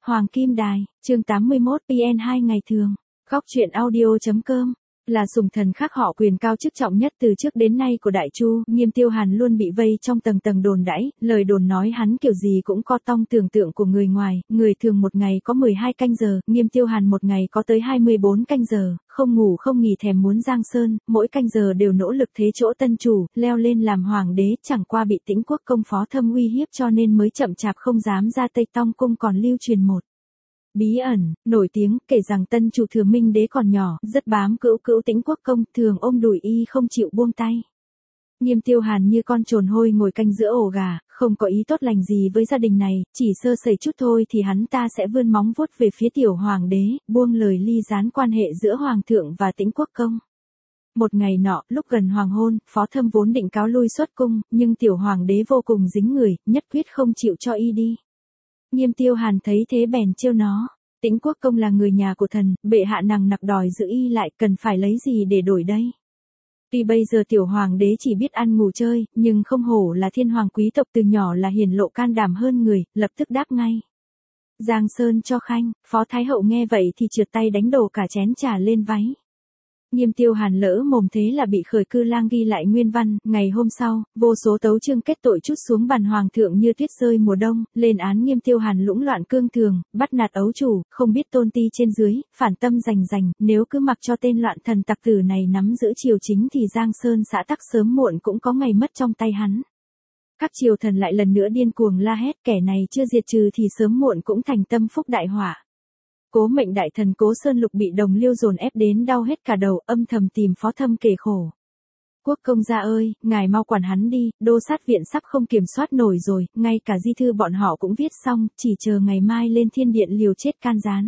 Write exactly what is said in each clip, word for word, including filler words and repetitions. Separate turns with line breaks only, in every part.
Hoàng Kim Đài, chương tám mươi mốt pê en hai ngày thường. Góc truyện audio.com là sủng thần khác họ quyền cao chức trọng nhất từ trước đến nay của Đại Chu. Nghiêm Tiêu Hàn luôn bị vây trong tầng tầng đồn đãi, lời đồn nói hắn kiểu gì cũng có tong tưởng tượng của người ngoài. Người thường một ngày có mười hai canh giờ, Nghiêm Tiêu Hàn một ngày có tới hai mươi bốn canh giờ, không ngủ không nghỉ thèm muốn giang sơn, mỗi canh giờ đều nỗ lực thế chỗ tân chủ, leo lên làm hoàng đế. Chẳng qua bị Tĩnh Quốc công Phó Thâm uy hiếp cho nên mới chậm chạp không dám ra Tây Tong cung. Còn lưu truyền một bí ẩn, nổi tiếng, kể rằng tân chủ Thừa Minh đế còn nhỏ, rất bám cữu cữu Tĩnh Quốc công, thường ôm đùi y không chịu buông tay. Nghiêm Tiêu Hàn như con trồn hôi ngồi canh giữa ổ gà, không có ý tốt lành gì với gia đình này, chỉ sơ sẩy chút thôi thì hắn ta sẽ vươn móng vuốt về phía tiểu hoàng đế, buông lời ly gián quan hệ giữa hoàng thượng và Tĩnh Quốc công. Một ngày nọ, lúc gần hoàng hôn, Phó Thâm vốn định cáo lui xuất cung, nhưng tiểu hoàng đế vô cùng dính người, nhất quyết không chịu cho y đi. Nghiêm Tiêu Hàn thấy thế bèn trêu nó, Tĩnh Quốc công là người nhà của thần, bệ hạ nằng nặc đòi giữ y lại, cần phải lấy gì để đổi đây? Tuy bây giờ tiểu hoàng đế chỉ biết ăn ngủ chơi, nhưng không hổ là thiên hoàng quý tộc, từ nhỏ là hiển lộ can đảm hơn người, lập tức đáp ngay. Giang sơn cho khanh. Phó Thái hậu nghe vậy thì trượt tay đánh đổ cả chén trà lên váy. Nghiêm Tiêu Hàn lỡ mồm thế là bị khởi cư lang ghi lại nguyên văn. Ngày hôm sau, vô số tấu chương kết tội trút xuống bàn hoàng thượng như tuyết rơi mùa đông, lên án Nghiêm Tiêu Hàn lũng loạn cương thường, bắt nạt ấu chủ, không biết tôn ti trên dưới, phản tâm rành rành. Nếu cứ mặc cho tên loạn thần tặc tử này nắm giữ triều chính thì Giang Sơn xã tắc sớm muộn cũng có ngày mất trong tay hắn. Các triều thần lại lần nữa điên cuồng la hét, kẻ này chưa diệt trừ thì sớm muộn cũng thành tâm phúc đại họa. Cố Mệnh đại thần Cố Sơn Lục bị đồng liêu dồn ép đến đau hết cả đầu, âm thầm tìm Phó Thâm kể khổ. Quốc công gia ơi, ngài mau quản hắn đi, đô sát viện sắp không kiểm soát nổi rồi, ngay cả di thư bọn họ cũng viết xong, chỉ chờ ngày mai lên thiên điện liều chết can gián.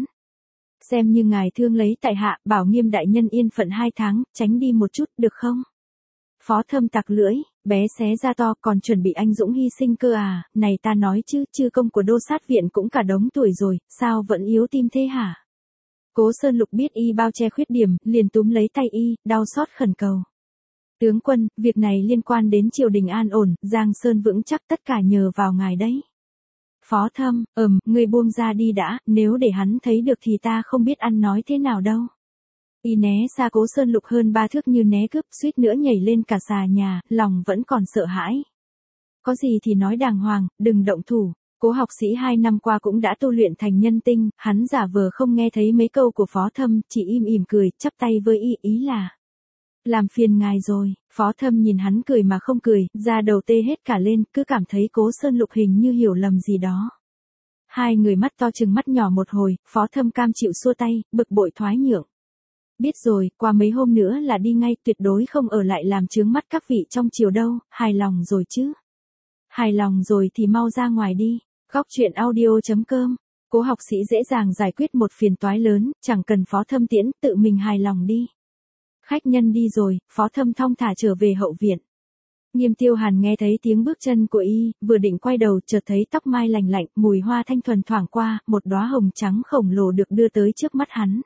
Xem như ngài thương lấy tại hạ, bảo Nghiêm đại nhân yên phận hai tháng, tránh đi một chút, được không? Phó Thâm tặc lưỡi, bé xé ra to, còn chuẩn bị anh dũng hy sinh cơ à, này ta nói chứ, chư công của đô sát viện cũng cả đống tuổi rồi, sao vẫn yếu tim thế hả? Cố Sơn Lục biết y bao che khuyết điểm, liền túm lấy tay y, đau xót khẩn cầu. Tướng quân, việc này liên quan đến triều đình an ổn, Giang Sơn vững chắc, tất cả nhờ vào ngài đấy. Phó Thâm, ừm, ngươi buông ra đi đã, nếu để hắn thấy được thì ta không biết ăn nói thế nào đâu. Y né xa Cố Sơn Lục hơn ba thước như né cướp, suýt nữa nhảy lên cả xà nhà, lòng vẫn còn sợ hãi. Có gì thì nói đàng hoàng, đừng động thủ. Cố học sĩ hai năm qua cũng đã tu luyện thành nhân tinh, hắn giả vờ không nghe thấy mấy câu của Phó Thâm, chỉ im ỉm cười, chắp tay với y, ý là làm phiền ngài rồi. Phó Thâm nhìn hắn cười mà không cười, da đầu tê hết cả lên, cứ cảm thấy Cố Sơn Lục hình như hiểu lầm gì đó. Hai người mắt to chừng mắt nhỏ một hồi, Phó Thâm cam chịu xua tay, bực bội thoái nhượng. Biết rồi, qua mấy hôm nữa là đi ngay, tuyệt đối không ở lại làm chướng mắt các vị trong triều đâu, hài lòng rồi chứ? Hài lòng rồi thì mau ra ngoài đi. Góc truyện audio.com. Cố học sĩ dễ dàng giải quyết một phiền toái lớn, chẳng cần Phó Thâm tiễn, tự mình hài lòng đi. Khách nhân đi rồi, Phó Thâm thong thả trở về hậu viện. Nghiêm Tiêu Hàn nghe thấy tiếng bước chân của y, vừa định quay đầu chợt thấy tóc mai lành lạnh, mùi hoa thanh thuần thoảng qua, một đóa hồng trắng khổng lồ được đưa tới trước mắt hắn.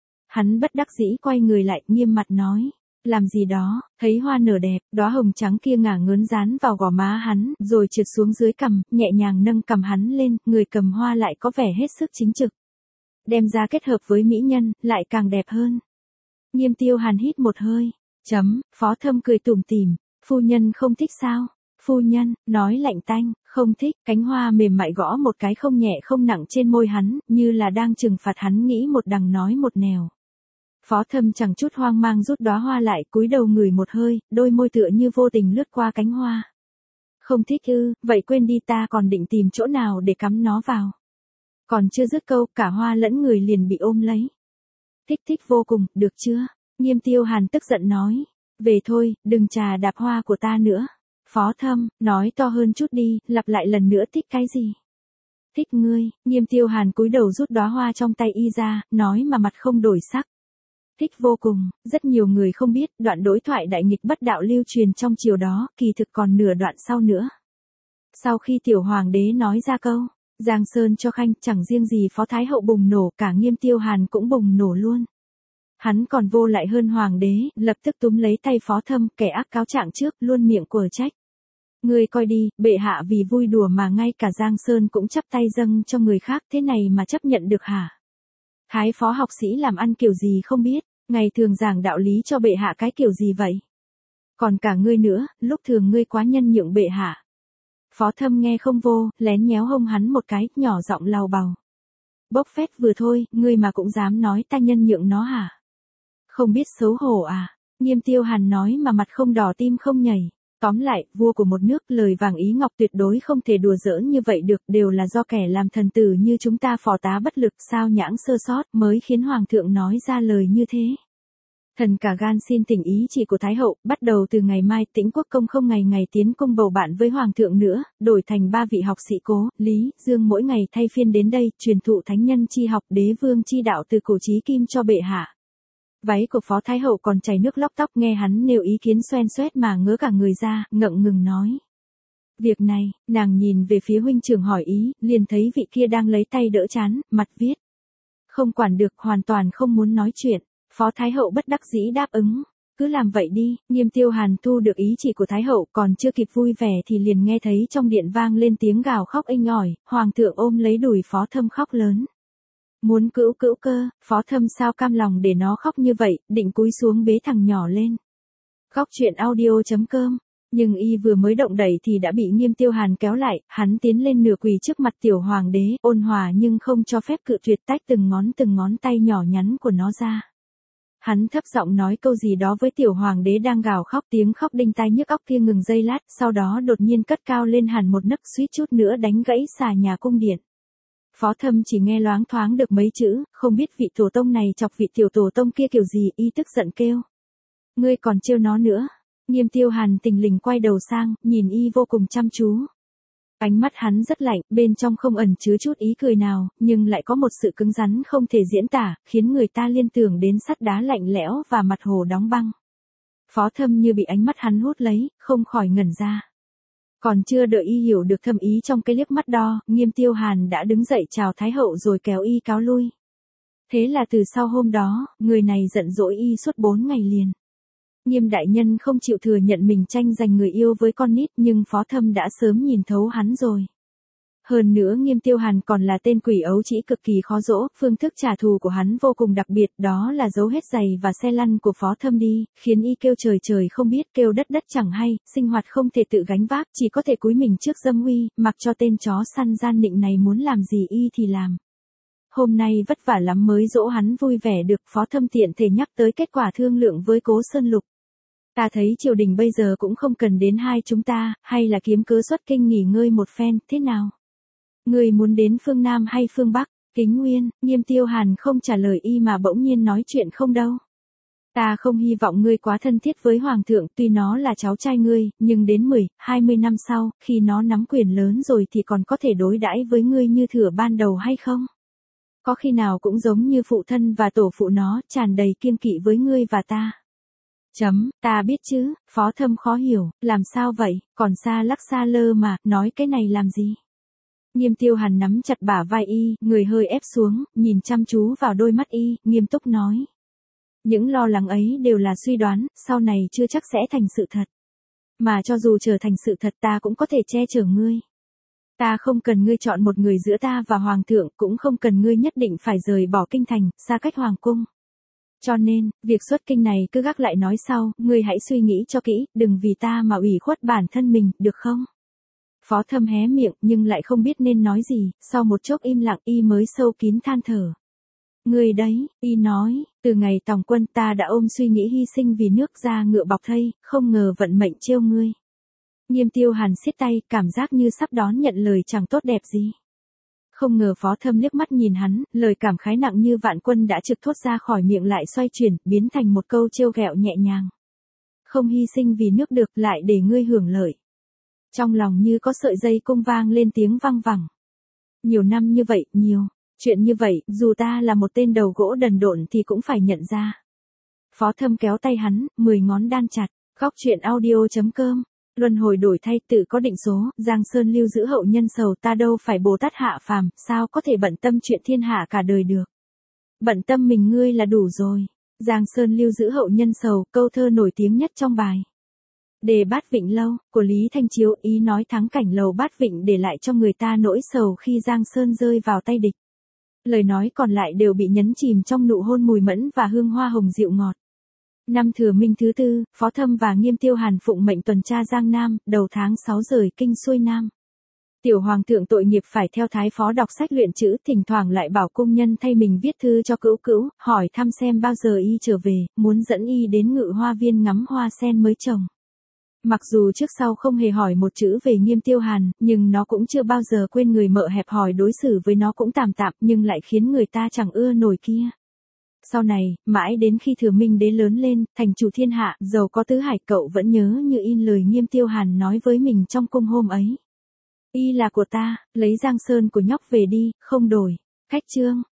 Hắn bất đắc dĩ quay người lại, nghiêm mặt nói, làm gì đó? Thấy hoa nở đẹp, đóa hồng trắng kia ngả ngớn dán vào gò má hắn, rồi trượt xuống dưới cằm, nhẹ nhàng nâng cằm hắn lên, người cầm hoa lại có vẻ hết sức chính trực. Đem ra kết hợp với mỹ nhân, lại càng đẹp hơn. Nghiêm Tiêu Hàn hít một hơi, chấm, Phó Thâm cười tủm tỉm, phu nhân không thích sao? Phu nhân, nói lạnh tanh, không thích. Cánh hoa mềm mại gõ một cái không nhẹ không nặng trên môi hắn, như là đang trừng phạt hắn nghĩ một đằng nói một nẻo. Phó Thâm chẳng chút hoang mang rút đóa hoa lại, cúi đầu ngửi một hơi, đôi môi tựa như vô tình lướt qua cánh hoa. Không thích ư, vậy quên đi, ta còn định tìm chỗ nào để cắm nó vào. Còn chưa dứt câu, cả hoa lẫn người liền bị ôm lấy. Thích thích vô cùng, được chưa? Nghiêm Tiêu Hàn tức giận nói. Về thôi, đừng trà đạp hoa của ta nữa. Phó Thâm, nói to hơn chút đi, lặp lại lần nữa, thích cái gì? Thích ngươi. Nghiêm Tiêu Hàn cúi đầu rút đóa hoa trong tay y ra, nói mà mặt không đổi sắc. Thích vô cùng. Rất nhiều người không biết, đoạn đối thoại đại nghịch bất đạo lưu truyền trong chiều đó, kỳ thực còn nửa đoạn sau nữa. Sau khi tiểu hoàng đế nói ra câu, Giang Sơn cho khanh, chẳng riêng gì Phó Thái hậu bùng nổ, cả Nghiêm Tiêu Hàn cũng bùng nổ luôn. Hắn còn vô lại hơn hoàng đế, lập tức túm lấy tay Phó Thâm, kẻ ác cáo trạng trước, luôn miệng quở trách. Ngươi coi đi, bệ hạ vì vui đùa mà ngay cả Giang Sơn cũng chắp tay dâng cho người khác, thế này mà chấp nhận được hả? Thái phó học sĩ làm ăn kiểu gì không biết, ngày thường giảng đạo lý cho bệ hạ cái kiểu gì vậy? Còn cả ngươi nữa, lúc thường ngươi quá nhân nhượng bệ hạ. Phó Thâm nghe không vô, lén nhéo hông hắn một cái, nhỏ giọng lầu bầu. Bốc phét vừa thôi, ngươi mà cũng dám nói ta nhân nhượng nó hả? Không biết xấu hổ à? Nghiêm Tiêu Hàn nói mà mặt không đỏ tim không nhảy. Tóm lại, vua của một nước, lời vàng ý ngọc tuyệt đối không thể đùa giỡn như vậy được, đều là do kẻ làm thần tử như chúng ta phò tá bất lực, sao nhãng sơ sót mới khiến hoàng thượng nói ra lời như thế. Thần cả gan xin thỉnh ý chỉ của Thái hậu, bắt đầu từ ngày mai Tĩnh Quốc công không ngày ngày tiến cung bầu bạn với hoàng thượng nữa, đổi thành ba vị học sĩ Cố, Lý, Dương mỗi ngày thay phiên đến đây, truyền thụ thánh nhân chi học, đế vương chi đạo từ cổ chí kim cho bệ hạ. Váy của Phó Thái hậu còn chảy nước lóc tóc, nghe hắn nêu ý kiến xoen xoét mà ngớ cả người ra, ngượng ngừng nói. Việc này, nàng nhìn về phía huynh trưởng hỏi ý, liền thấy vị kia đang lấy tay đỡ chán, mặt viết. Không quản được, hoàn toàn không muốn nói chuyện. Phó Thái hậu bất đắc dĩ đáp ứng. Cứ làm vậy đi. Nghiêm Tiêu Hàn thu được ý chỉ của Thái hậu, còn chưa kịp vui vẻ thì liền nghe thấy trong điện vang lên tiếng gào khóc inh ỏi, hoàng thượng ôm lấy đùi Phó Thâm khóc lớn. Muốn cữu cữu cơ, Phó Thâm sao cam lòng để nó khóc như vậy, định cúi xuống bế thằng nhỏ lên. Góc truyện audio chấm com. Nhưng y vừa mới động đẩy thì đã bị Nghiêm Tiêu Hàn kéo lại, hắn tiến lên nửa quỳ trước mặt tiểu hoàng đế, ôn hòa nhưng không cho phép cự tuyệt, tách từng ngón từng ngón tay nhỏ nhắn của nó ra. Hắn thấp giọng nói câu gì đó với tiểu hoàng đế đang gào khóc, tiếng khóc đinh tai nhức óc kia ngừng giây lát, sau đó đột nhiên cất cao lên hẳn một nấc, suýt chút nữa đánh gãy xà nhà cung điện. Phó Thâm chỉ nghe loáng thoáng được mấy chữ, không biết vị tổ tông này chọc vị tiểu tổ tông kia kiểu gì, y tức giận kêu. Ngươi còn trêu nó nữa. Nghiêm Tiêu Hàn tình lình quay đầu sang, nhìn y vô cùng chăm chú. Ánh mắt hắn rất lạnh, bên trong không ẩn chứa chút ý cười nào, nhưng lại có một sự cứng rắn không thể diễn tả, khiến người ta liên tưởng đến sắt đá lạnh lẽo và mặt hồ đóng băng. Phó Thâm như bị ánh mắt hắn hút lấy, không khỏi ngẩn ra. Còn chưa đợi y hiểu được thâm ý trong cái liếc mắt đo, Nghiêm Tiêu Hàn đã đứng dậy chào Thái hậu rồi kéo y cáo lui. Thế là từ sau hôm đó, người này giận dỗi y suốt bốn ngày liền. Nghiêm đại nhân không chịu thừa nhận mình tranh giành người yêu với con nít, nhưng Phó Thâm đã sớm nhìn thấu hắn rồi. Hơn nữa Nghiêm Tiêu Hàn còn là tên quỷ ấu trĩ cực kỳ khó dỗ, phương thức trả thù của hắn vô cùng đặc biệt, đó là giấu hết giày và xe lăn của Phó Thâm đi, khiến y kêu trời trời không biết, kêu đất đất chẳng hay, sinh hoạt không thể tự gánh vác, chỉ có thể cúi mình trước dâm uy, mặc cho tên chó săn gian nịnh này muốn làm gì y thì làm. Hôm nay vất vả lắm mới dỗ hắn vui vẻ được, Phó Thâm tiện thể nhắc tới kết quả thương lượng với Cố Sơn Lục. Ta thấy triều đình bây giờ cũng không cần đến hai chúng ta, hay là kiếm cớ xuất kinh nghỉ ngơi một phen, thế nào? Người muốn đến phương Nam hay phương Bắc? Kính Nguyên, Nghiêm Tiêu Hàn không trả lời y mà bỗng nhiên nói chuyện không đâu. Ta không hy vọng ngươi quá thân thiết với Hoàng thượng, tuy nó là cháu trai ngươi, nhưng đến mười, hai mươi năm sau, khi nó nắm quyền lớn rồi thì còn có thể đối đãi với ngươi như thửa ban đầu hay không? Có khi nào cũng giống như phụ thân và tổ phụ nó, tràn đầy kiêng kỵ với ngươi và ta? Chấm, ta biết chứ, Phó Thâm khó hiểu, làm sao vậy, còn xa lắc xa lơ mà, nói cái này làm gì? Nghiêm Tiêu Hàn nắm chặt bả vai y, người hơi ép xuống, nhìn chăm chú vào đôi mắt y, nghiêm túc nói. Những lo lắng ấy đều là suy đoán, sau này chưa chắc sẽ thành sự thật. Mà cho dù trở thành sự thật ta cũng có thể che chở ngươi. Ta không cần ngươi chọn một người giữa ta và Hoàng thượng, cũng không cần ngươi nhất định phải rời bỏ kinh thành, xa cách Hoàng cung. Cho nên, việc xuất kinh này cứ gác lại nói sau, ngươi hãy suy nghĩ cho kỹ, đừng vì ta mà ủy khuất bản thân mình, được không? Phó Thâm hé miệng, nhưng lại không biết nên nói gì, sau một chốc im lặng y mới sâu kín than thở. Ngươi đấy, y nói, từ ngày tòng quân ta đã ôm suy nghĩ hy sinh vì nước ra ngựa bọc thây, không ngờ vận mệnh trêu ngươi. Nghiêm Tiêu Hàn siết tay, cảm giác như sắp đón nhận lời chẳng tốt đẹp gì. Không ngờ Phó Thâm liếc mắt nhìn hắn, lời cảm khái nặng như vạn quân đã trực thốt ra khỏi miệng lại xoay chuyển, biến thành một câu trêu ghẹo nhẹ nhàng. Không hy sinh vì nước được, lại để ngươi hưởng lợi. Trong lòng như có sợi dây cung vang lên tiếng văng vẳng. Nhiều năm như vậy, nhiều. Chuyện như vậy, dù ta là một tên đầu gỗ đần độn thì cũng phải nhận ra. Phó Thâm kéo tay hắn, mười ngón đan chặt. Góc truyện audio chấm com. Luân hồi đổi thay tự có định số, Giang Sơn lưu giữ hậu nhân sầu, ta đâu phải Bồ Tát hạ phàm, sao có thể bận tâm chuyện thiên hạ cả đời được. Bận tâm mình ngươi là đủ rồi. Giang Sơn lưu giữ hậu nhân sầu, câu thơ nổi tiếng nhất trong bài. Đề Bát Vịnh Lâu, của Lý Thanh Chiếu, ý nói thắng cảnh lầu Bát Vịnh để lại cho người ta nỗi sầu khi Giang Sơn rơi vào tay địch. Lời nói còn lại đều bị nhấn chìm trong nụ hôn mùi mẫn và hương hoa hồng dịu ngọt. Năm Thừa Minh thứ tư, Phó Thâm và Nghiêm Tiêu Hàn phụng mệnh tuần tra Giang Nam, đầu tháng sáu rời kinh xuôi Nam. Tiểu hoàng thượng tội nghiệp phải theo thái phó đọc sách luyện chữ, thỉnh thoảng lại bảo cung nhân thay mình viết thư cho cữu cữu, hỏi thăm xem bao giờ y trở về, muốn dẫn y đến Ngự Hoa Viên ngắm hoa sen mới trồng. Mặc dù trước sau không hề hỏi một chữ về Nghiêm Tiêu Hàn, nhưng nó cũng chưa bao giờ quên người mợ hẹp hòi đối xử với nó cũng tạm tạm, nhưng lại khiến người ta chẳng ưa nổi kia. Sau này, mãi đến khi Thừa Minh đế lớn lên, thành chủ thiên hạ, giàu có tứ hải, cậu vẫn nhớ như in lời Nghiêm Tiêu Hàn nói với mình trong cung hôm ấy. Y là của ta, lấy Giang Sơn của nhóc về đi, không đổi. Khách chương.